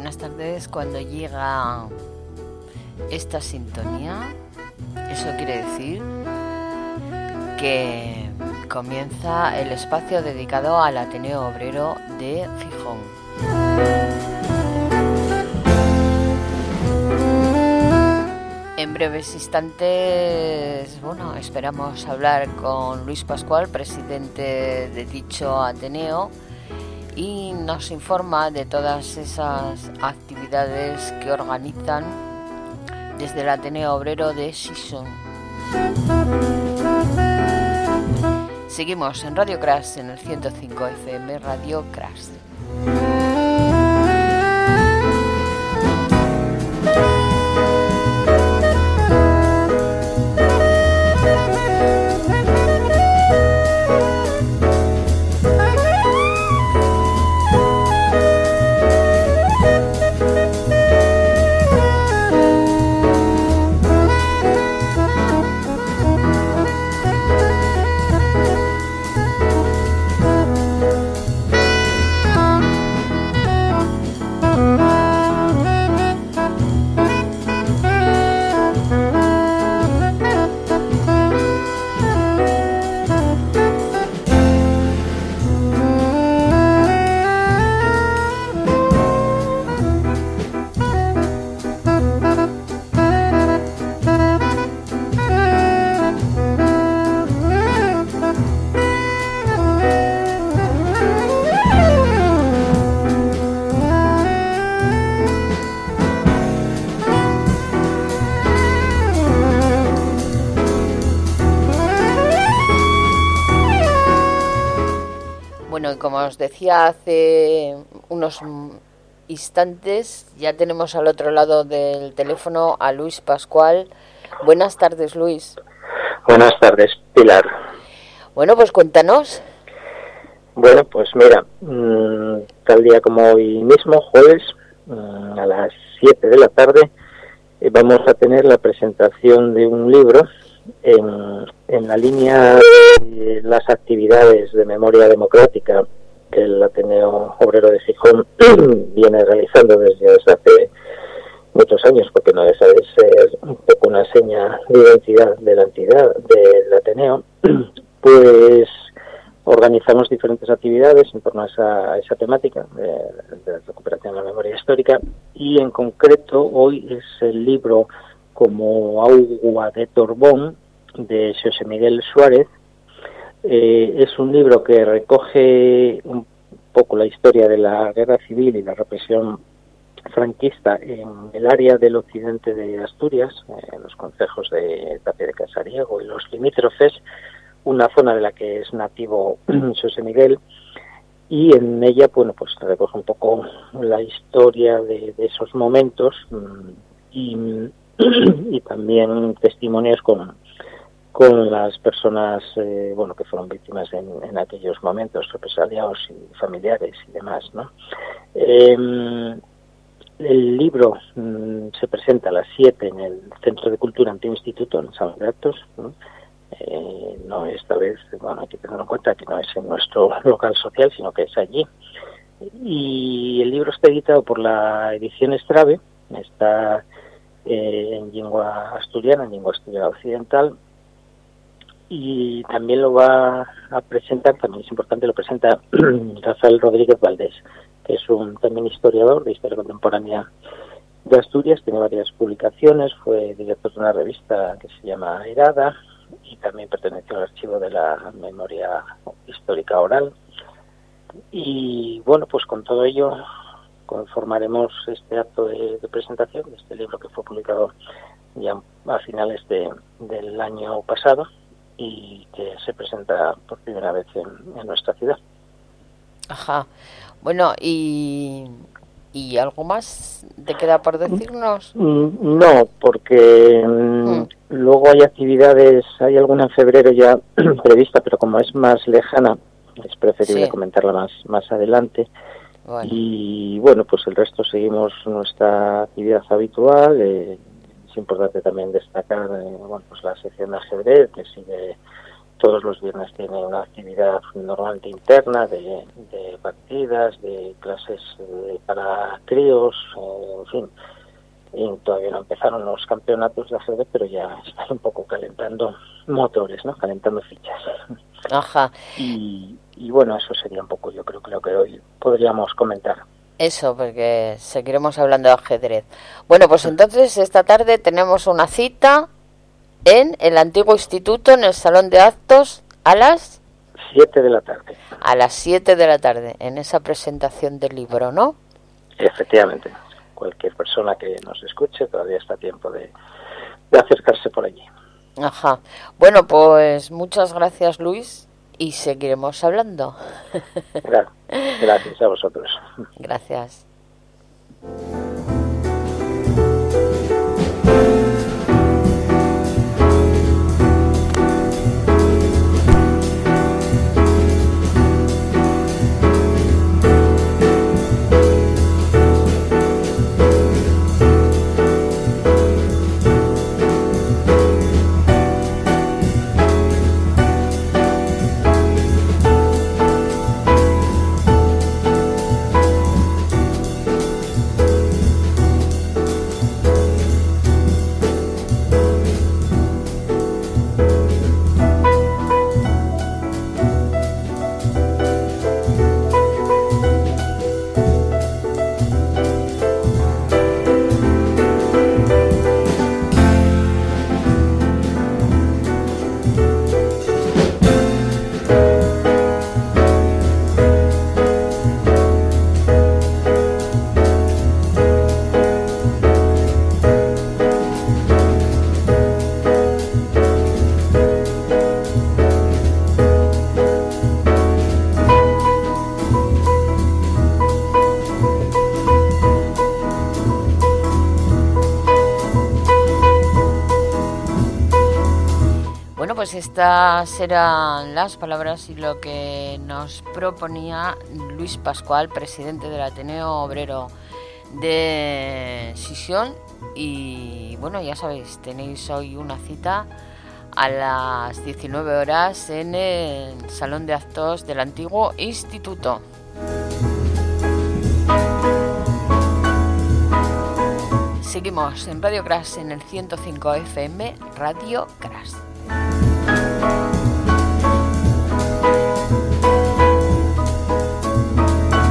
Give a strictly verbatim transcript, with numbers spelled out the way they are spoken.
buenas tardes. Cuando llega esta sintonía, eso quiere decir que comienza el espacio dedicado al Ateneo Obrero de Gijón. En breves instantes, bueno, esperamos hablar con Luis Pascual, presidente de dicho Ateneo, y nos informa de todas esas actividades que organizan desde el Ateneo Obrero de Gijón. Seguimos en Radio Crash, en el ciento cinco F M, Radio Crash. Como os decía hace unos instantes, ya tenemos al otro lado del teléfono a Luis Pascual. Buenas tardes, Luis. Buenas tardes, Pilar. Bueno, pues cuéntanos. Bueno, pues mira, mmm, tal día como hoy mismo, jueves, mmm, a las siete de la tarde, eh, vamos a tener la presentación de un libro en, en la línea de las actividades de memoria democrática que el Ateneo Obrero de Gijón viene realizando desde, desde hace muchos años, porque no deja de ser un poco una seña de identidad de la entidad del Ateneo. Pues organizamos diferentes actividades en torno a esa, a esa temática de, de recuperación de la memoria histórica, y en concreto hoy es el libro Como Agua de Torbón, de Xosé Miguel Suárez. Eh, es un libro que recoge un poco la historia de la guerra civil y la represión franquista en el área del occidente de Asturias, en los concejos de Tapia de Casariego y los limítrofes, una zona de la que es nativo Xosé Miguel, y en ella, bueno, pues recoge un poco la historia de, de esos momentos y, y también testimonios con con las personas eh, bueno que fueron víctimas en, en aquellos momentos, represaliados y familiares y demás, ¿no? Eh, el libro mm, se presenta a las siete en el Centro de Cultura Antiguo Instituto, en San Gratos, ¿no? Eh, no esta vez, bueno, hay que tener en cuenta que no es en nuestro local social, sino que es allí. Y el libro está editado por la edición Estrave, está eh, en lengua asturiana, en lengua asturiana occidental, y también lo va a presentar, también es importante, lo presenta Rafael Rodríguez Valdés, que es un también historiador de historia contemporánea de Asturias, tiene varias publicaciones, fue director de una revista que se llama Herada y también perteneció al archivo de la memoria histórica oral. Y bueno, pues con todo ello conformaremos este acto de, de presentación de este libro que fue publicado ya a finales de, del año pasado y que se presenta por primera vez en, en nuestra ciudad. Ajá. Bueno, y y algo más te queda por decirnos. No, porque mm. luego hay actividades, hay alguna en febrero ya prevista, pero como es más lejana, es preferible sí. comentarla más más adelante. Bueno. Y bueno, pues el resto seguimos nuestra actividad habitual. Eh, es importante también destacar eh, bueno, pues la sección de ajedrez, que sigue todos los viernes, tiene una actividad normalmente interna de, de partidas, de clases eh, para críos, eh, en fin. Y todavía no empezaron los campeonatos de ajedrez, pero ya están un poco calentando motores, ¿no? Calentando fichas. Ajá. Y, y bueno, eso sería un poco, yo creo que lo que hoy podríamos comentar. Eso, porque seguiremos hablando de ajedrez. Bueno, pues entonces esta tarde tenemos una cita en el antiguo instituto, en el salón de actos, a las siete de la tarde. A las siete de la tarde, en esa presentación del libro, ¿no? Efectivamente. Cualquier persona que nos escuche todavía está a tiempo de, de acercarse por allí. Ajá. Bueno, pues muchas gracias, Luis, y seguiremos hablando. Claro. Gracias a vosotros. Gracias. Pues estas serán las palabras y lo que nos proponía Luis Pascual, presidente del Ateneo Obrero de Sisión. Y bueno, ya sabéis, tenéis hoy una cita a las diecinueve horas en el Salón de Actos del antiguo instituto. Seguimos en Radio Crash en el ciento cinco F M, Radio Crash.